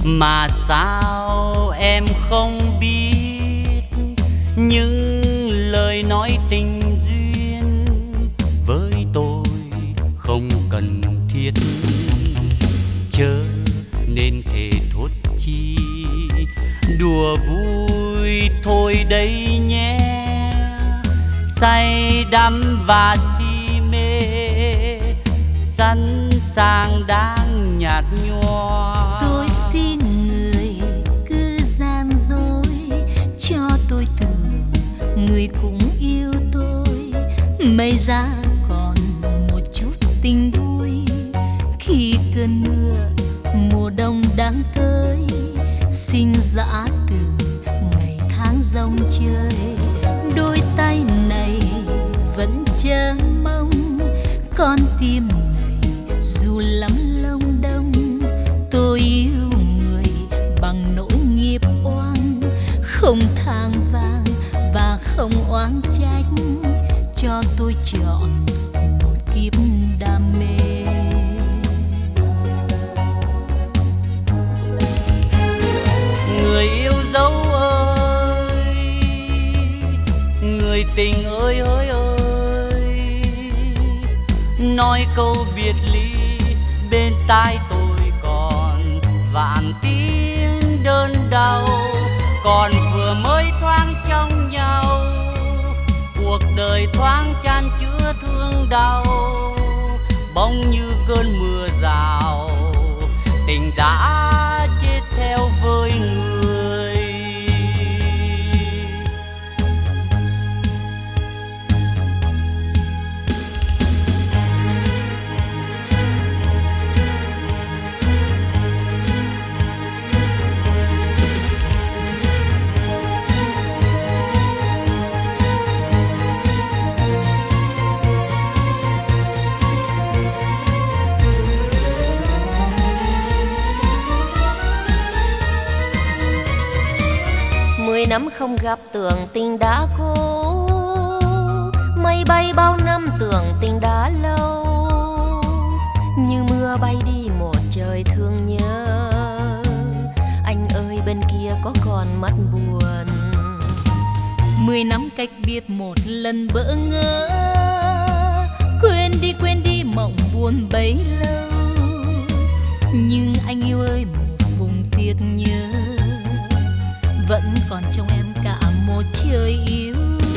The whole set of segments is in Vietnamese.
Mà sao em không biết những lời nói tình duyên với tôi không cần thiết, chớ nên thề thốt chi đùa vui thôi đấy nhé. Say đắm và si mê sẵn sàng đang nhạt nhòa. Tôi xin người cứ gian dối cho tôi tưởng người cũng yêu tôi. May ra còn một chút tình vui khi cơn mưa mùa đông đang tới. Xin dã từ ngày tháng rong chơi, đôi tay này vẫn chờ mong. Con tim này dù lắm lông đông, tôi yêu người bằng nỗi nghiệp oan. Không than vang và không oán trách, cho tôi chọn một kiếp đam mê. Người yêu dấu ơi, người tình ơi ơi ơi, nói câu biệt ly bên tai tôi còn vạn tiếng đơn đau. Còn vừa mới thoáng trong nhau, cuộc đời thoáng chan chứa thương đau. Bỗng như cơn mưa rào, tình đã chết theo với người. Năm không gặp tưởng tình đã cố, mây bay bao năm tưởng tình đã lâu. Như mưa bay đi một trời thương nhớ, anh ơi bên kia có còn mắt buồn. 10 năm cách biệt một lần bỡ ngỡ, quên đi mộng buồn bấy lâu. Nhưng anh yêu ơi một vùng tiếc nhớ, vẫn còn trong em cả một trời yêu.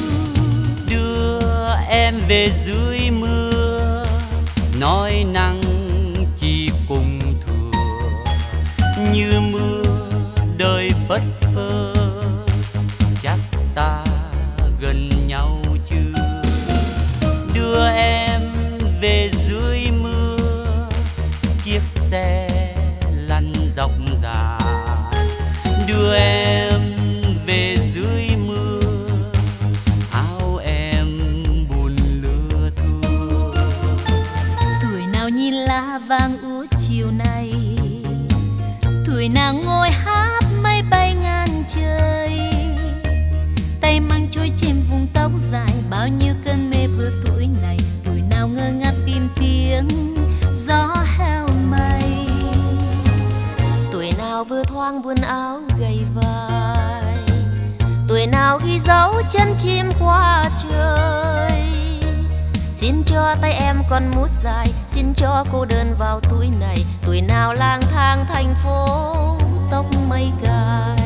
Đưa em về dưới mưa, nói nắng chỉ cùng thừa. Như mưa đời phất phơ, chắc ta gần nhau chưa? Đưa em về dưới mưa, chiếc xe lăn dọc dài. Đưa em về dưới mưa, áo em buồn lưa thưa. Tuổi nào nhìn lá vàng úa chiều nay, tuổi nào ngồi hát mây bay ngang trời. Tay mang trôi trên vùng tóc dài, bao nhiêu cơn mê vừa tuổi này. Tuổi nào ngơ ngác tìm tiếng gió heo mây. Tuổi nào vừa thoáng buồn áo gầy vai, tuổi nào ghi dấu chân chim qua trời. Xin cho tay em còn mút dài, xin cho cô đơn vào tuổi này. Tuổi nào lang thang thành phố tóc mây cài.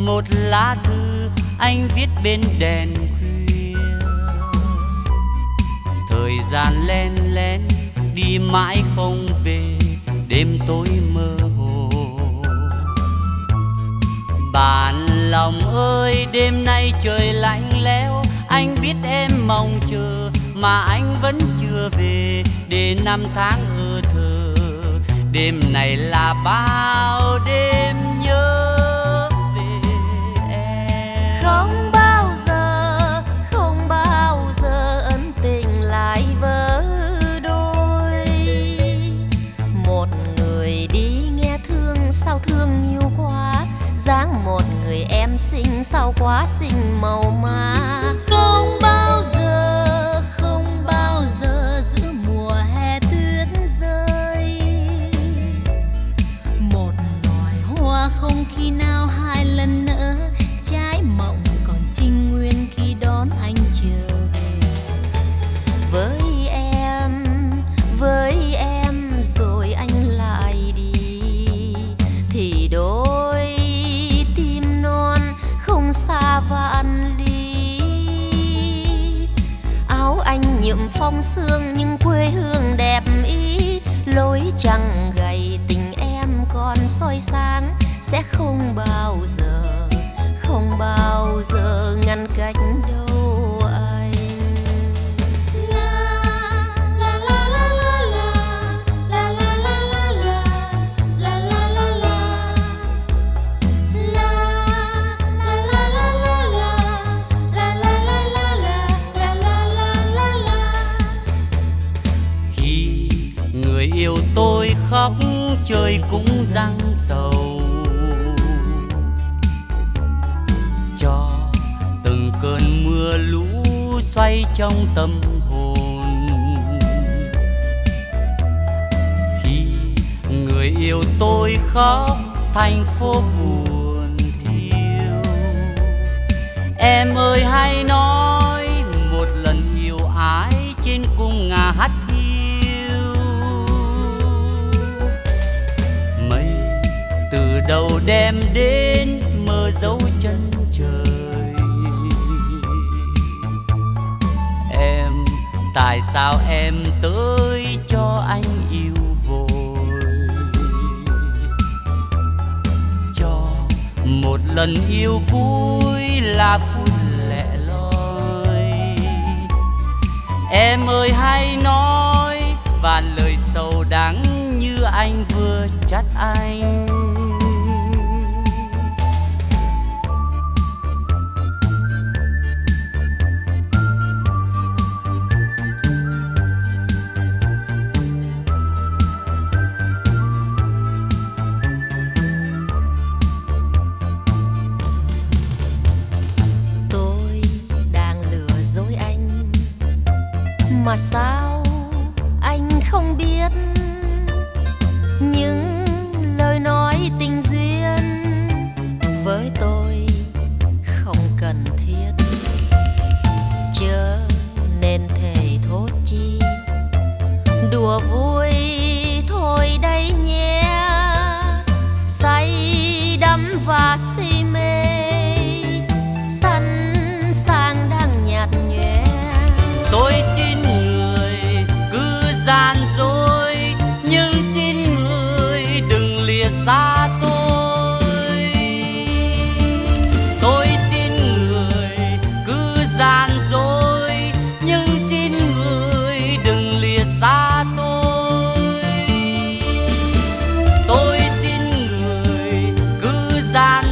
một lá thư anh viết bên đèn khuya. Thời gian len lén đi mãi không về, đêm tối mơ hồ. Bạn lòng ơi, đêm nay trời lạnh lẽo, anh biết em mong chờ mà anh vẫn chưa về, để năm tháng ơ thơ. Đêm này là bao đêm nhớ về em. Không bao giờ ân tình lại vỡ đôi. Một người đi nghe thương sao thương nhiều quá, dáng một người em xinh sao quá xinh màu má. Không bao giờ giữa mùa hè tuyết rơi, một loài hoa không khi nào hai lần nở, trái mộng còn trinh nguyên khi đón anh trở về. Với em rồi anh lại đi, thì đôi tim non không xa vạn ly. Áo anh nhuộm phong sương nhưng quê hương đẹp ý, lối trăng gầy tình em còn soi sáng, sẽ không bao giờ ngăn cách đâu anh. Khi người yêu tôi khóc, trời cũng giăng sầu, cho từng cơn mưa lũ xoay trong tâm hồn. Khi người yêu tôi khóc, thành phố buồn thiêu. Em ơi hãy nói một lần yêu ái trên cung ngà hát hiu. Mây từ đầu đem đến mơ dấu chân trời. Em tại sao em tới cho anh yêu vội, cho một lần yêu cuối là phút lẻ loi. Em ơi hãy nói vạn lời sầu đắng như anh vừa trách anh. Mà sao anh không biết những lời nói tình duyên với tôi không cần thiết, chớ nên thề thốt chi đùa vui thôi đây nhé. Say đắm và si mê, sẵn sàng đang nhạt nhòa. Tôi xin người cứ gian dối, nhưng xin người đừng lìa xa tôi. Tôi xin người cứ gian dối, nhưng xin người đừng lìa xa tôi. Tôi xin người cứ gian